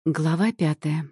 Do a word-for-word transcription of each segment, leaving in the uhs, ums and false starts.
Глава пятая.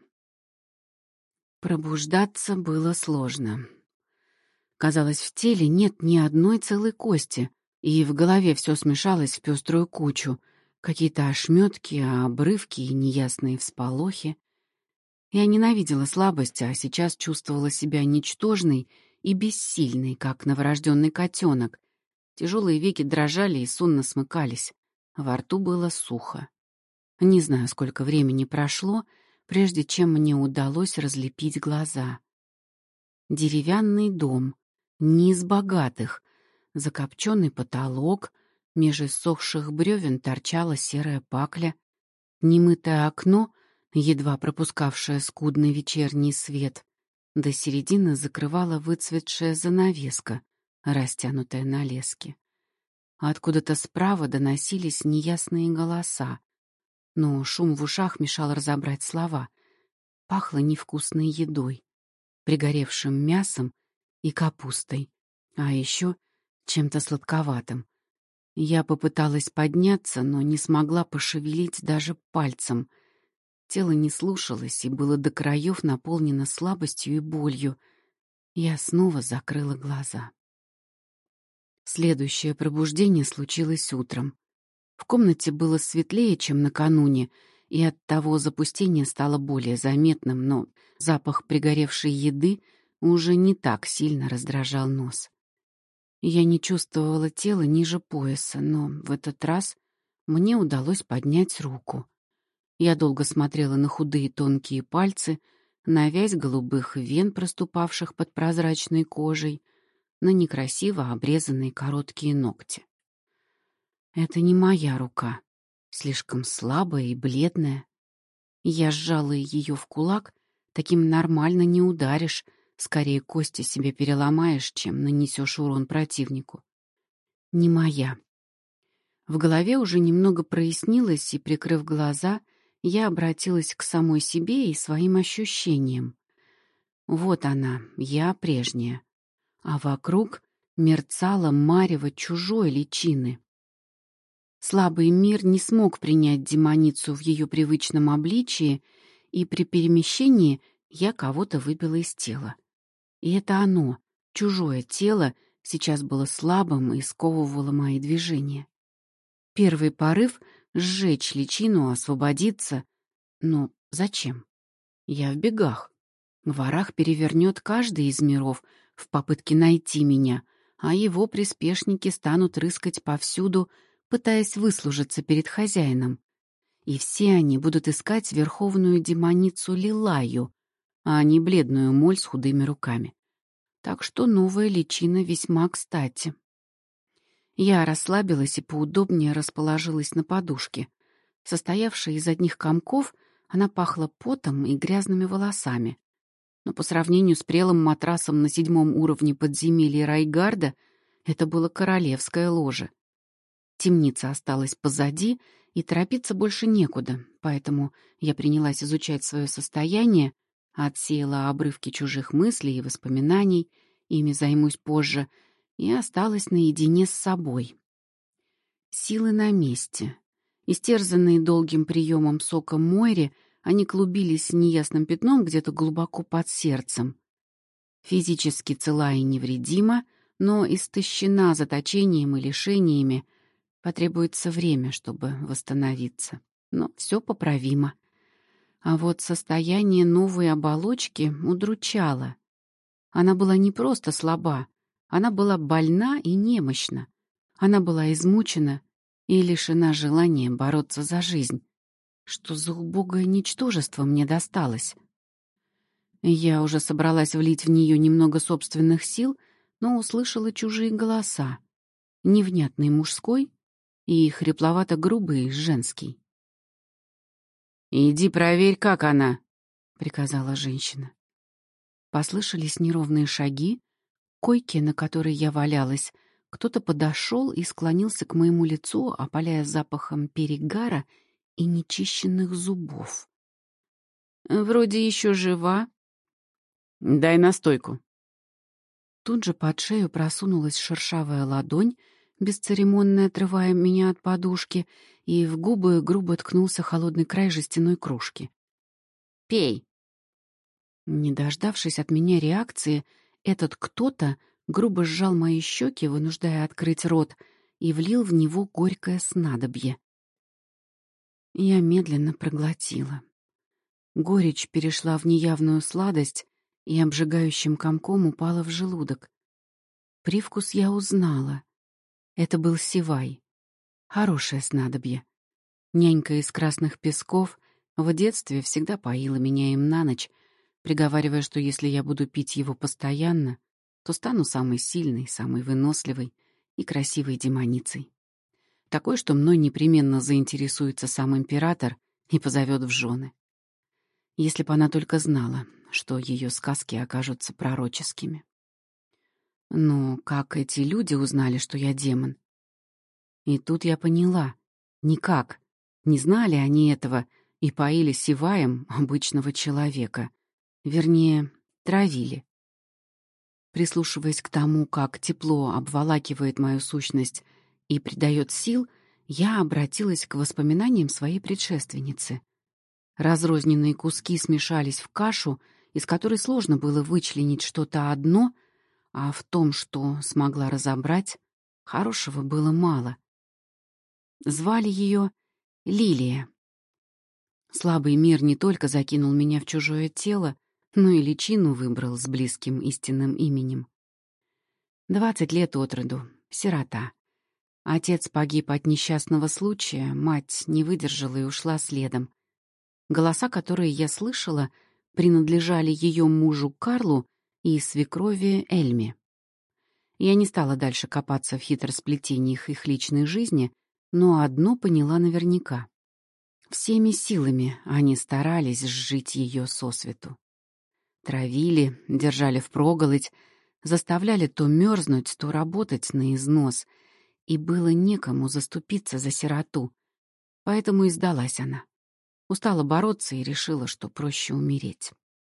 Пробуждаться было сложно. Казалось, в теле нет ни одной целой кости, и в голове все смешалось в пеструю кучу. Какие-то ошметки, обрывки и неясные всполохи. Я ненавидела слабость, а сейчас чувствовала себя ничтожной и бессильной, как новорожденный котенок. Тяжелые веки дрожали и сонно смыкались. Во рту было сухо. Не знаю, сколько времени прошло, прежде чем мне удалось разлепить глаза. Деревянный дом, не из богатых, закопченный потолок, меж иссохших бревен торчала серая пакля, немытое окно, едва пропускавшее скудный вечерний свет, до середины закрывала выцветшая занавеска, растянутая на леске. Откуда-то справа доносились неясные голоса, но шум в ушах мешал разобрать слова. Пахло невкусной едой, пригоревшим мясом и капустой, а еще чем-то сладковатым. Я попыталась подняться, но не смогла пошевелить даже пальцем. Тело не слушалось и было до краев наполнено слабостью и болью. Я снова закрыла глаза. Следующее пробуждение случилось утром. В комнате было светлее, чем накануне, и оттого запустение стало более заметным, но запах пригоревшей еды уже не так сильно раздражал нос. Я не чувствовала тела ниже пояса, но в этот раз мне удалось поднять руку. Я долго смотрела на худые тонкие пальцы, на вязь голубых вен, проступавших под прозрачной кожей, на некрасиво обрезанные короткие ногти. Это не моя рука, слишком слабая и бледная. Я сжала ее в кулак, таким нормально не ударишь, скорее кости себе переломаешь, чем нанесешь урон противнику. Не моя. В голове уже немного прояснилось, и, прикрыв глаза, я обратилась к самой себе и своим ощущениям. Вот она, я прежняя, а вокруг мерцало марево чужой личины. Слабый мир не смог принять демоницу в ее привычном обличии, и при перемещении я кого-то выбила из тела. И это оно, чужое тело, сейчас было слабым и сковывало мои движения. Первый порыв — сжечь личину, освободиться. Но зачем? Я в бегах. Варах перевернет каждый из миров в попытке найти меня, а его приспешники станут рыскать повсюду, пытаясь выслужиться перед хозяином. И все они будут искать верховную демоницу Лилаю, а не бледную моль с худыми руками. Так что новая личина весьма кстати. Я расслабилась и поудобнее расположилась на подушке. Состоявшая из одних комков, она пахла потом и грязными волосами. Но по сравнению с прелым матрасом на седьмом уровне подземелья Райгарда это было королевское ложе. Темница осталась позади, и торопиться больше некуда, поэтому я принялась изучать свое состояние, отсеяла обрывки чужих мыслей и воспоминаний, ими займусь позже, и осталась наедине с собой. Силы на месте. Истерзанные долгим приемом сока Мойри, они клубились неясным пятном где-то глубоко под сердцем. Физически цела и невредима, но истощена заточением и лишениями. Потребуется время, чтобы восстановиться. Но все поправимо. А вот состояние новой оболочки удручало. Она была не просто слаба, она была больна и немощна. Она была измучена и лишена желания бороться за жизнь. Что за убогое ничтожество мне досталось? Я уже собралась влить в нее немного собственных сил, но услышала чужие голоса. Невнятный мужской и хрипловато-грубый женский. «Иди проверь, как она», — приказала женщина. Послышались неровные шаги, койки, на которой я валялась. Кто-то подошел и склонился к моему лицу, опаляя запахом перегара и нечищенных зубов. «Вроде еще жива». «Дай настойку». Тут же под шею просунулась шершавая ладонь, бесцеремонно отрывая меня от подушки, и в губы грубо ткнулся холодный край жестяной кружки. Пей!» Не дождавшись от меня реакции, этот кто-то грубо сжал мои щеки, вынуждая открыть рот, и влил в него горькое снадобье. Я медленно проглотила. Горечь перешла в неявную сладость и обжигающим комком упала в желудок. Привкус я узнала. Это был сивай. Хорошее снадобье. Нянька из Красных Песков в детстве всегда поила меня им на ночь, приговаривая, что если я буду пить его постоянно, то стану самой сильной, самой выносливой и красивой демоницей. Такой, что мной непременно заинтересуется сам император и позовет в жены. Если бы она только знала, что ее сказки окажутся пророческими. Но как эти люди узнали, что я демон? И тут я поняла. Никак. Не знали они этого и поили сиваем обычного человека. Вернее, травили. Прислушиваясь к тому, как тепло обволакивает мою сущность и придает сил, я обратилась к воспоминаниям своей предшественницы. Разрозненные куски смешались в кашу, из которой сложно было вычленить что-то одно, а в том, что смогла разобрать, хорошего было мало. Звали ее Лилия. Слабый мир не только закинул меня в чужое тело, но и личину выбрал с близким истинным именем. Двадцать лет от роду, сирота. Отец погиб от несчастного случая, мать не выдержала и ушла следом. Голоса, которые я слышала, принадлежали ее мужу Карлу и свекрови Эльме. Я не стала дальше копаться в хитросплетениях их личной жизни, но одно поняла наверняка. Всеми силами они старались сжить ее сосвету. Травили, держали впроголодь, заставляли то мерзнуть, то работать на износ, и было некому заступиться за сироту, поэтому и сдалась она. Устала бороться и решила, что проще умереть.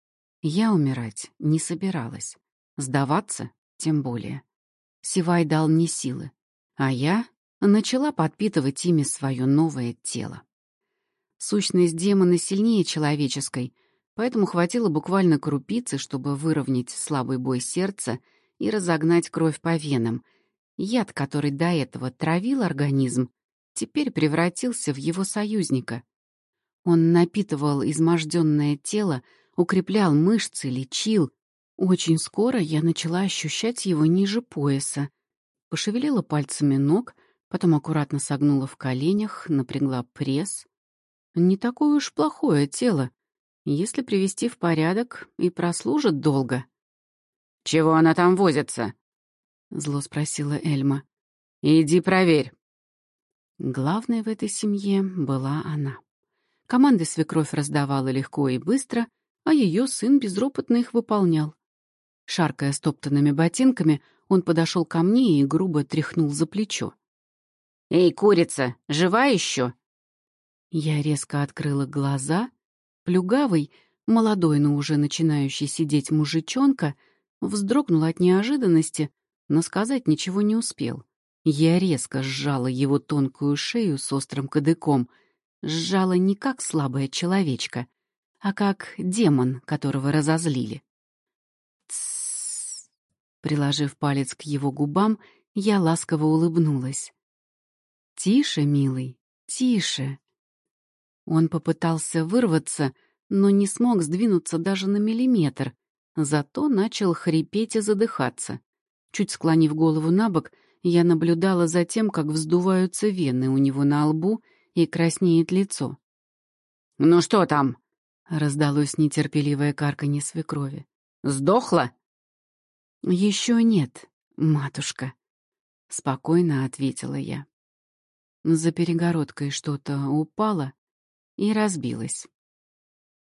Я умирать не собиралась, сдаваться тем более. Сивай дал мне силы, а я начала подпитывать ими свое новое тело. Сущность демона сильнее человеческой, поэтому хватило буквально крупицы, чтобы выровнять слабый бой сердца и разогнать кровь по венам. Яд, который до этого травил организм, теперь превратился в его союзника. Он напитывал изможденное тело, укреплял мышцы, лечил. Очень скоро я начала ощущать его ниже пояса. Пошевелила пальцами ног, потом аккуратно согнула в коленях, напрягла пресс. Не такое уж плохое тело. Если привести в порядок, и прослужит долго. «Чего она там возится?» — зло спросила Эльма. «Иди проверь». Главной в этой семье была она. Команды свекровь раздавала легко и быстро, а ее сын безропотно их выполнял. Шаркая стоптанными ботинками, он подошел ко мне и грубо тряхнул за плечо. «Эй, курица, жива еще?» Я резко открыла глаза. Плюгавый, молодой, но уже начинающий сидеть мужичонка, вздрогнул от неожиданности, но сказать ничего не успел. Я резко сжала его тонкую шею с острым кадыком, сжала не как слабая человечка, а как демон, которого разозлили. «Тссс!» Приложив палец к его губам, я ласково улыбнулась. «Тише, милый, тише!» Он попытался вырваться, но не смог сдвинуться даже на миллиметр, зато начал хрипеть и задыхаться. Чуть склонив голову набок, я наблюдала за тем, как вздуваются вены у него на лбу и краснеет лицо. «Ну что там?» — раздалось нетерпеливое карканье свекрови. «Сдохла?» «Еще нет, матушка», — спокойно ответила я. За перегородкой что-то упало и разбилось.